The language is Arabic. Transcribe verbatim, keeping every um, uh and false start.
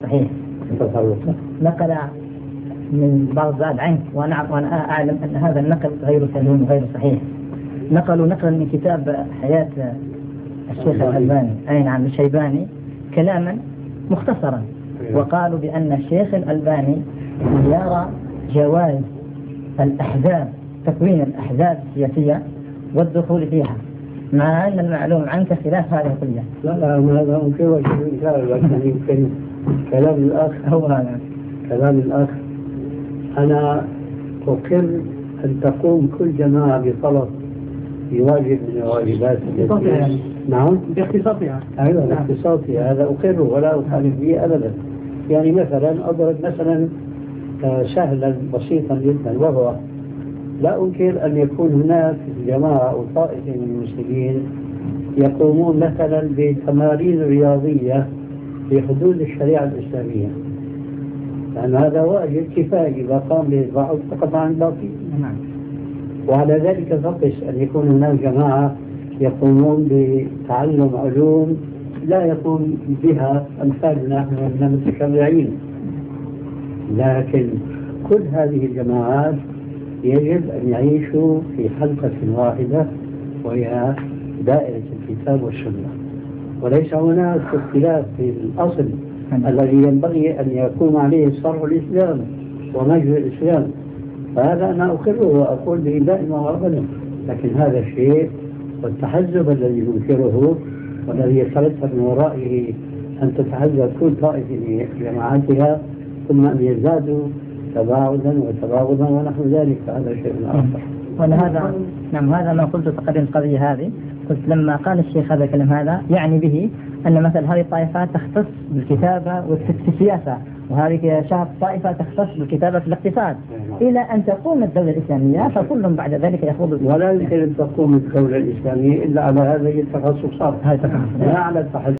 صحيح. نقل من بغداد عنك وأنا وأنا أعلم أن هذا النقل غير سليم وغير صحيح. نقلوا نقلا من كتاب حياة الشيخ الألباني أي نعم الشيباني كلاما مختصرا، وقالوا بأن الشيخ الألباني يرى جواز الأحزاب تكوين الأحزاب السياسية والدخول فيها، مع أن المعلوم عنك خلاف هذه القضية. لا لا هذا ممكن وجه إنكار، لكن يمكن كلام الأخ هو هذا كلام الأخ. أنا أقر أن تقوم كل جماعة بطلب بواجب من الواجبات. يعني. نعم باختصاصها. أيوة باختصاصها، هذا أقره ولا أخالف به أبدا. يعني مثلا أضرب مثلا سهلا بسيطا جدا، وهو لا أنكر أن يكون هناك جماعة أو طائفة من المسلمين يقومون مثلا بتمارين رياضية في حدود الشريعة الإسلامية، لأن هذا واجب كفاية إذا قام به البعض فقط عن الباقي. وعلى ذلك فقس أن يكون هناك جماعة يقومون بتعلم علوم لا يقوم بها أمثالنا نحن من المتشرعين، لكن كل هذه الجماعات يجب أن يعيشوا في حلقة واحدة وهي دائرة الكتاب والسنة، وليس هناك اختلاف في الأصل الذي ينبغي أن يقوم عليه صرح الإسلام ومجد الإسلام. فهذا أنا أقره وأقول به دائما وأبدا، لكن هذا الشيء والتحزب الذي ينكره والذي يترتب من ورائه أن تتحزب كل طائفة بجماعتها ثم أن يزدادوا تباعدا وتباغضا ونحو ذلك، فهذا شيء آخر. وهذا نعم هذا ما قلت تقدم القضية هذه، قلت لما قال الشيخ هذا الكلام هذا يعني به أن مثلا هذه الطائفة تختص بالكتابة والسياسة، وهذه شهر طائفة تختص بالكتابة في الاقتصاد، إلى أن تقوم الدولة الإسلامية فكلهم بعد ذلك يخوض. ولا يمكن أن تقوم الدولة الإسلامية إلا على هذه التخصصات، لا على التحزب.